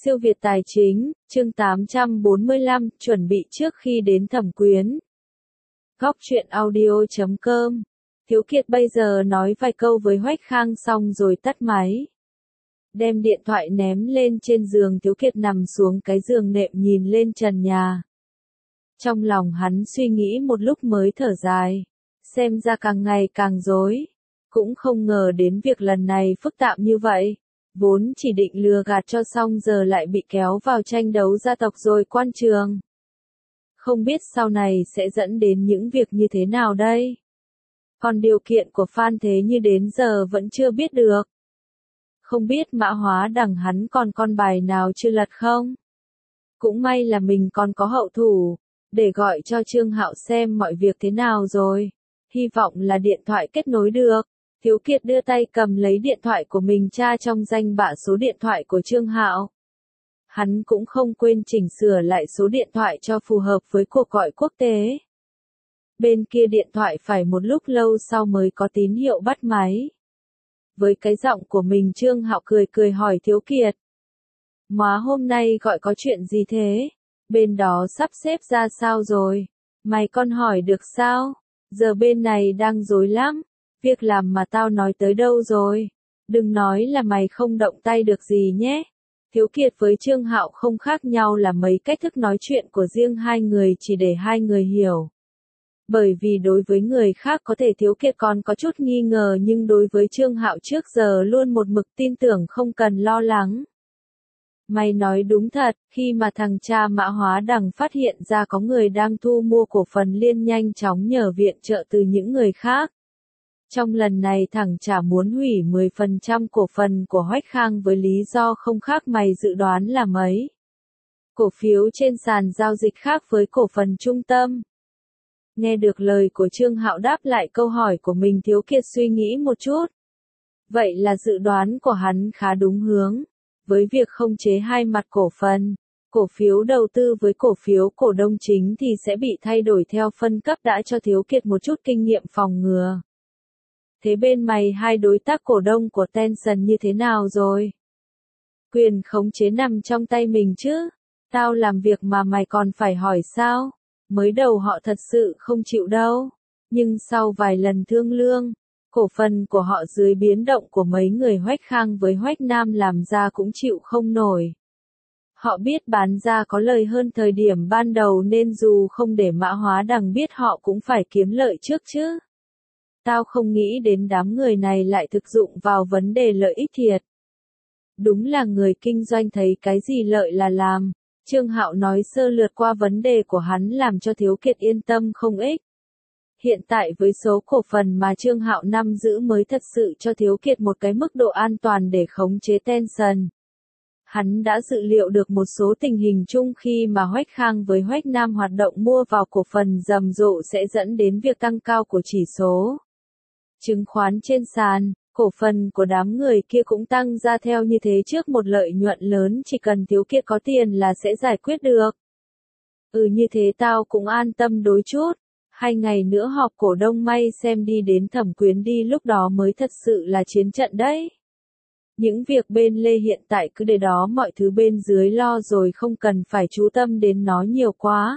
Siêu Việt Tài Chính, chương 845, chuẩn bị trước khi đến Thẩm Quyến. Góc truyện audio.com. Thiếu Kiệt bây giờ nói vài câu với Hoách Khang xong rồi tắt máy. Đem điện thoại ném lên trên giường, Thiếu Kiệt nằm xuống cái giường nệm nhìn lên trần nhà. Trong lòng hắn suy nghĩ một lúc mới thở dài. Xem ra càng ngày càng rối. Cũng không ngờ đến việc lần này phức tạp như vậy. Vốn chỉ định lừa gạt cho xong giờ lại bị kéo vào tranh đấu gia tộc rồi quan trường. Không biết sau này sẽ dẫn đến những việc như thế nào đây? Còn điều kiện của Phan Thế Như đến giờ vẫn chưa biết được. Không biết Mã Hóa Đằng hắn còn con bài nào chưa lật không? Cũng may là mình còn có hậu thủ, để gọi cho Trương Hạo xem mọi việc thế nào rồi. Hy vọng là điện thoại kết nối được. Thiếu Kiệt đưa tay cầm lấy điện thoại của mình tra trong danh bạ số điện thoại của Trương Hạo. Hắn cũng không quên chỉnh sửa lại số điện thoại cho phù hợp với cuộc gọi quốc tế. Bên kia điện thoại phải một lúc lâu sau mới có tín hiệu bắt máy. Với cái giọng của mình, Trương Hạo cười cười hỏi Thiếu Kiệt. Má hôm nay gọi có chuyện gì thế? Bên đó sắp xếp ra sao rồi? Mày con hỏi được sao? Giờ bên này đang rối lắm. Việc làm mà tao nói tới đâu rồi? Đừng nói là mày không động tay được gì nhé. Thiếu Kiệt với Trương Hạo không khác nhau là mấy cách thức nói chuyện của riêng hai người chỉ để hai người hiểu. Bởi vì đối với người khác có thể Thiếu Kiệt còn có chút nghi ngờ, nhưng đối với Trương Hạo trước giờ luôn một mực tin tưởng không cần lo lắng. Mày nói đúng thật, khi mà thằng cha Mã Hóa Đằng phát hiện ra có người đang thu mua cổ phần liền nhanh chóng nhờ viện trợ từ những người khác. Trong lần này thằng chả muốn hủy 10% cổ phần của Hoách Khang với lý do không khác mày dự đoán là mấy. Cổ phiếu trên sàn giao dịch khác với cổ phần trung tâm. Nghe được lời của Trương Hạo đáp lại câu hỏi của mình, Thiếu Kiệt suy nghĩ một chút. Vậy là dự đoán của hắn khá đúng hướng. Với việc không chế hai mặt cổ phần, cổ phiếu đầu tư với cổ phiếu cổ đông chính thì sẽ bị thay đổi theo phân cấp, đã cho Thiếu Kiệt một chút kinh nghiệm phòng ngừa. Thế bên mày hai đối tác cổ đông của Tencent như thế nào rồi? Quyền khống chế nằm trong tay mình chứ? Tao làm việc mà mày còn phải hỏi sao? Mới đầu họ thật sự không chịu đâu. Nhưng sau vài lần thương lượng, cổ phần của họ dưới biến động của mấy người Hoách Khang với Hoách Nam làm ra cũng chịu không nổi. Họ biết bán ra có lời hơn thời điểm ban đầu nên dù không để Mã Hóa Đằng biết họ cũng phải kiếm lợi trước chứ. Tao không nghĩ đến đám người này lại thực dụng vào vấn đề lợi ích thiệt. Đúng là người kinh doanh thấy cái gì lợi là làm. Trương Hạo nói sơ lược qua vấn đề của hắn làm cho Thiếu Kiệt yên tâm không ít. Hiện tại với số cổ phần mà Trương Hạo nắm giữ mới thật sự cho Thiếu Kiệt một cái mức độ an toàn để khống chế Tencent. Hắn đã dự liệu được một số tình hình chung khi mà Hoách Khang với Hoách Nam hoạt động mua vào cổ phần rầm rộ sẽ dẫn đến việc tăng cao của chỉ số chứng khoán trên sàn. Cổ phần của đám người kia cũng tăng ra theo như thế trước một lợi nhuận lớn, chỉ cần Thiếu Kiệt có tiền là sẽ giải quyết được. Như thế tao cũng an tâm đôi chút. 2 ngày nữa họp cổ đông, may xem đi đến Thẩm Quyến đi, lúc đó mới thật sự là chiến trận đấy. Những việc bên Lê hiện tại cứ để đó mọi thứ bên dưới lo rồi, không cần phải chú tâm đến nó nhiều quá.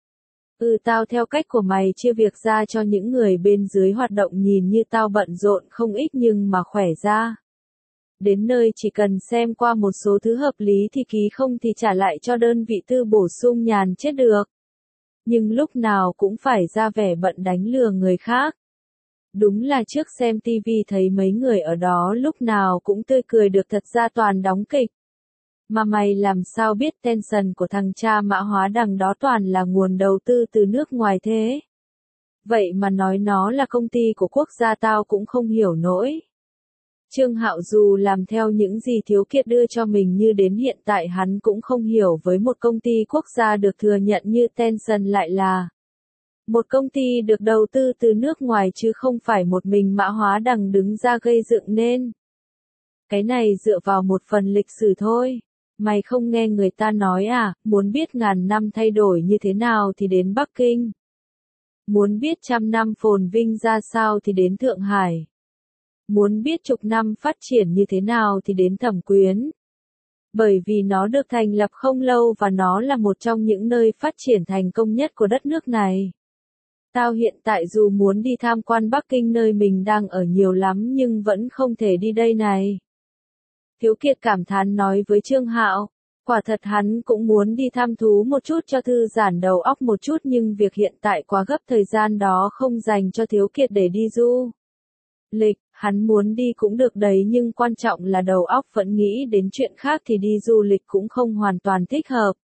Tao theo cách của mày chia việc ra cho những người bên dưới hoạt động, nhìn như tao bận rộn không ít nhưng mà khỏe ra. Đến nơi chỉ cần xem qua một số thứ hợp lý thì ký, không thì trả lại cho đơn vị tư bổ sung, nhàn chết được. Nhưng lúc nào cũng phải ra vẻ bận đánh lừa người khác. Đúng là trước xem tivi thấy mấy người ở đó lúc nào cũng tươi cười được, thật ra toàn đóng kịch. Mà mày làm sao biết Tencent của thằng cha Mã Hóa Đằng đó toàn là nguồn đầu tư từ nước ngoài thế? Vậy mà nói nó là công ty của quốc gia tao cũng không hiểu nổi. Trương Hạo dù làm theo những gì Thiếu Kiệt đưa cho mình, như đến hiện tại hắn cũng không hiểu với một công ty quốc gia được thừa nhận như Tencent lại là một công ty được đầu tư từ nước ngoài chứ không phải một mình Mã Hóa Đằng đứng ra gây dựng nên. Cái này dựa vào một phần lịch sử thôi. Mày không nghe người ta nói à, muốn biết ngàn năm thay đổi như thế nào thì đến Bắc Kinh. Muốn biết trăm năm phồn vinh ra sao thì đến Thượng Hải. Muốn biết chục năm phát triển như thế nào thì đến Thẩm Quyến. Bởi vì nó được thành lập không lâu và nó là một trong những nơi phát triển thành công nhất của đất nước này. Tao hiện tại dù muốn đi tham quan Bắc Kinh nơi mình đang ở nhiều lắm nhưng vẫn không thể đi đây này. Thiếu Kiệt cảm thán nói với Trương Hạo. Quả thật hắn cũng muốn đi thăm thú một chút cho thư giãn đầu óc một chút nhưng việc hiện tại quá gấp thời gian đó không dành cho Thiếu Kiệt để đi du lịch, hắn muốn đi cũng được đấy nhưng quan trọng là đầu óc vẫn nghĩ đến chuyện khác thì đi du lịch cũng không hoàn toàn thích hợp.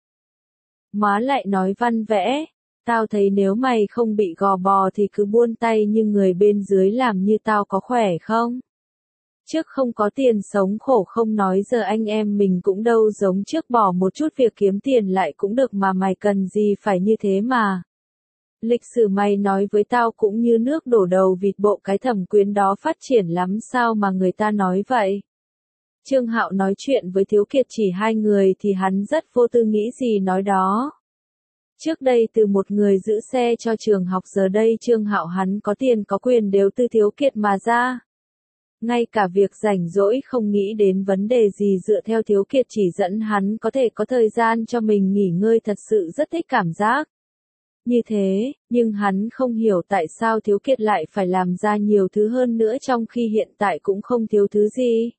Má lại nói văn vẽ, tao thấy nếu mày không bị gò bò thì cứ buôn tay như người bên dưới làm như tao có khỏe không? Trước không có tiền sống khổ không nói giờ anh em mình cũng đâu giống trước bỏ một chút việc kiếm tiền lại cũng được mà mày cần gì phải như thế mà. Lịch sử mày nói với tao cũng như nước đổ đầu vịt bộ cái Thẩm Quyến đó phát triển lắm sao mà người ta nói vậy. Trương Hạo nói chuyện với Thiếu Kiệt chỉ hai người thì hắn rất vô tư nghĩ gì nói đó. Trước đây từ một người giữ xe cho trường học giờ đây Trương Hạo hắn có tiền có quyền đều từ Thiếu Kiệt mà ra. Ngay cả việc rảnh rỗi không nghĩ đến vấn đề gì dựa theo Thiếu Kiệt chỉ dẫn hắn có thể có thời gian cho mình nghỉ ngơi thật sự rất thích cảm giác. Như thế, nhưng hắn không hiểu tại sao Thiếu Kiệt lại phải làm ra nhiều thứ hơn nữa trong khi hiện tại cũng không thiếu thứ gì.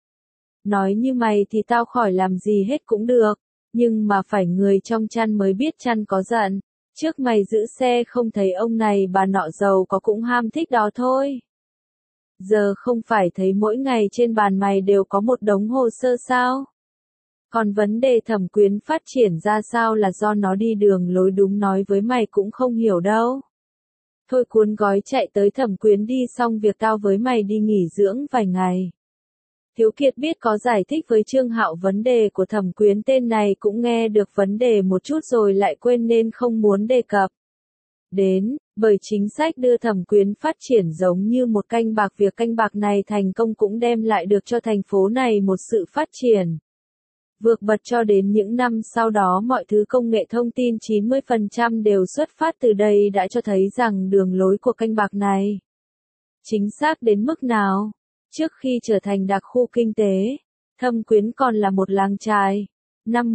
Nói như mày thì tao khỏi làm gì hết cũng được, nhưng mà phải người trong chăn mới biết chăn có giận. Trước mày giữ xe không thấy ông này bà nọ giàu có cũng ham thích đó thôi. Giờ không phải thấy mỗi ngày trên bàn mày đều có một đống hồ sơ sao? Còn vấn đề Thẩm Quyến phát triển ra sao là do nó đi đường lối đúng nói với mày cũng không hiểu đâu. Thôi cuốn gói chạy tới Thẩm Quyến đi xong việc tao với mày đi nghỉ dưỡng vài ngày. Thiếu Kiệt biết có giải thích với Trương Hạo vấn đề của Thẩm Quyến tên này cũng nghe được vấn đề một chút rồi lại quên nên không muốn đề cập đến, bởi chính sách đưa Thẩm Quyến phát triển giống như một canh bạc việc canh bạc này thành công cũng đem lại được cho thành phố này một sự phát triển vượt bật cho đến những năm sau đó mọi thứ công nghệ thông tin 90% đều xuất phát từ đây đã cho thấy rằng đường lối của canh bạc này chính xác đến mức nào. Trước khi trở thành đặc khu kinh tế, Thẩm Quyến còn là một làng chài. Năm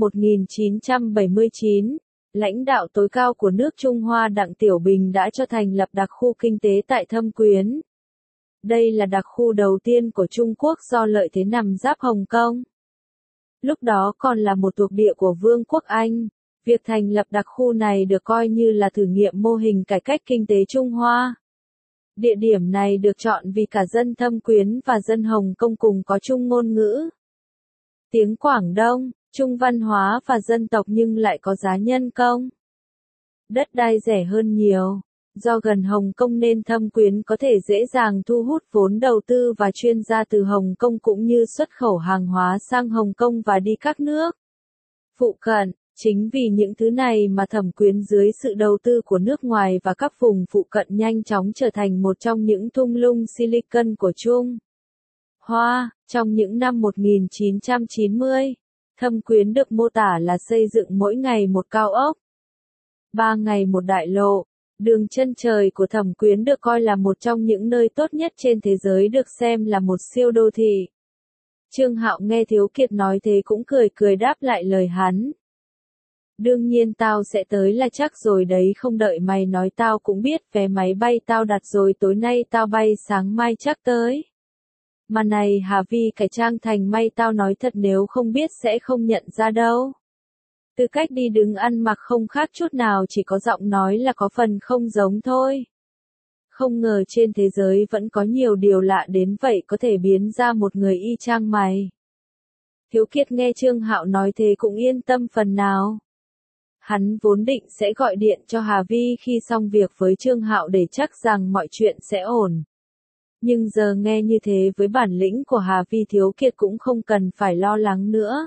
1979, lãnh đạo tối cao của nước Trung Hoa Đặng Tiểu Bình đã cho thành lập đặc khu kinh tế tại Thâm Quyến. Đây là đặc khu đầu tiên của Trung Quốc do lợi thế nằm giáp Hồng Kông. Lúc đó còn là một thuộc địa của Vương quốc Anh, việc thành lập đặc khu này được coi như là thử nghiệm mô hình cải cách kinh tế Trung Hoa. Địa điểm này được chọn vì cả dân Thâm Quyến và dân Hồng Kông cùng có chung ngôn ngữ. Tiếng Quảng Đông, chung văn hóa và dân tộc nhưng lại có giá nhân công. Đất đai rẻ hơn nhiều. Do gần Hồng Kông nên Thâm Quyến có thể dễ dàng thu hút vốn đầu tư và chuyên gia từ Hồng Kông cũng như xuất khẩu hàng hóa sang Hồng Kông và đi các nước phụ cận. Chính vì những thứ này mà Thâm Quyến dưới sự đầu tư của nước ngoài và các vùng phụ cận nhanh chóng trở thành một trong những thung lũng Silicon của Trung Hoa. Trong những năm 1990, Thâm Quyến được mô tả là xây dựng mỗi ngày một cao ốc, 3 ngày một đại lộ. Đường chân trời của Thâm Quyến được coi là một trong những nơi tốt nhất trên thế giới được xem là một siêu đô thị. Trương Hạo nghe Thiếu Kiệt nói thế cũng cười cười đáp lại lời hắn. Đương nhiên tao sẽ tới là chắc rồi đấy không đợi mày nói tao cũng biết vé máy bay tao đặt rồi tối nay tao bay sáng mai chắc tới. Mà này Hà Vi cải trang thành may tao nói thật nếu không biết sẽ không nhận ra đâu. Từ cách đi đứng ăn mặc không khác chút nào chỉ có giọng nói là có phần không giống thôi. Không ngờ trên thế giới vẫn có nhiều điều lạ đến vậy có thể biến ra một người y chang mày. Thiếu Kiệt nghe Trương Hạo nói thế cũng yên tâm phần nào. Hắn vốn định sẽ gọi điện cho Hà Vi khi xong việc với Trương Hạo để chắc rằng mọi chuyện sẽ ổn. Nhưng giờ nghe như thế với bản lĩnh của Hà Vi Thiếu Kiệt cũng không cần phải lo lắng nữa.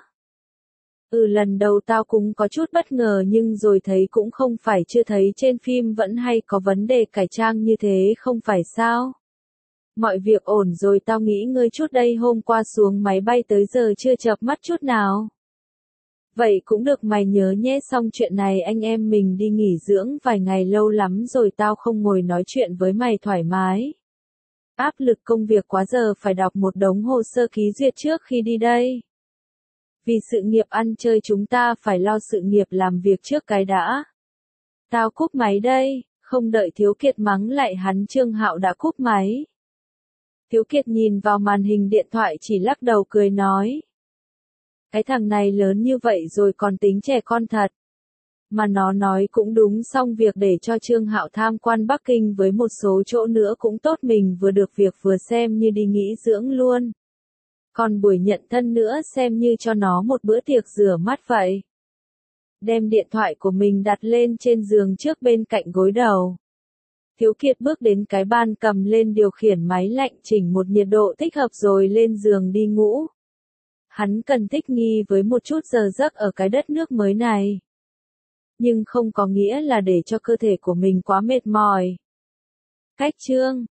Lần đầu tao cũng có chút bất ngờ nhưng rồi thấy cũng không phải chưa thấy trên phim vẫn hay có vấn đề cải trang như thế không phải sao. Mọi việc ổn rồi tao nghỉ ngơi chút đây hôm qua xuống máy bay tới giờ chưa chợp mắt chút nào. Vậy cũng được mày nhớ nhé xong chuyện này anh em mình đi nghỉ dưỡng vài ngày lâu lắm rồi tao không ngồi nói chuyện với mày thoải mái. Áp lực công việc quá giờ phải đọc một đống hồ sơ ký duyệt trước khi đi đây. Vì sự nghiệp ăn chơi chúng ta phải lo sự nghiệp làm việc trước cái đã. Tao cúp máy đây, không đợi Thiếu Kiệt mắng lại hắn Trương Hạo đã cúp máy. Thiếu Kiệt nhìn vào màn hình điện thoại chỉ lắc đầu cười nói. Cái thằng này lớn như vậy rồi còn tính trẻ con thật. Mà nó nói cũng đúng, xong việc để cho Trương Hạo tham quan Bắc Kinh với một số chỗ nữa cũng tốt, mình vừa được việc vừa xem như đi nghỉ dưỡng luôn. Còn buổi nhận thân nữa xem như cho nó một bữa tiệc rửa mắt vậy. Đem điện thoại của mình đặt lên trên giường trước bên cạnh gối đầu. Thiếu Kiệt bước đến cái ban cầm lên điều khiển máy lạnh chỉnh một nhiệt độ thích hợp rồi lên giường đi ngủ. Hắn cần thích nghi với một chút giờ giấc ở cái đất nước mới này. Nhưng không có nghĩa là để cho cơ thể của mình quá mệt mỏi. Cách chương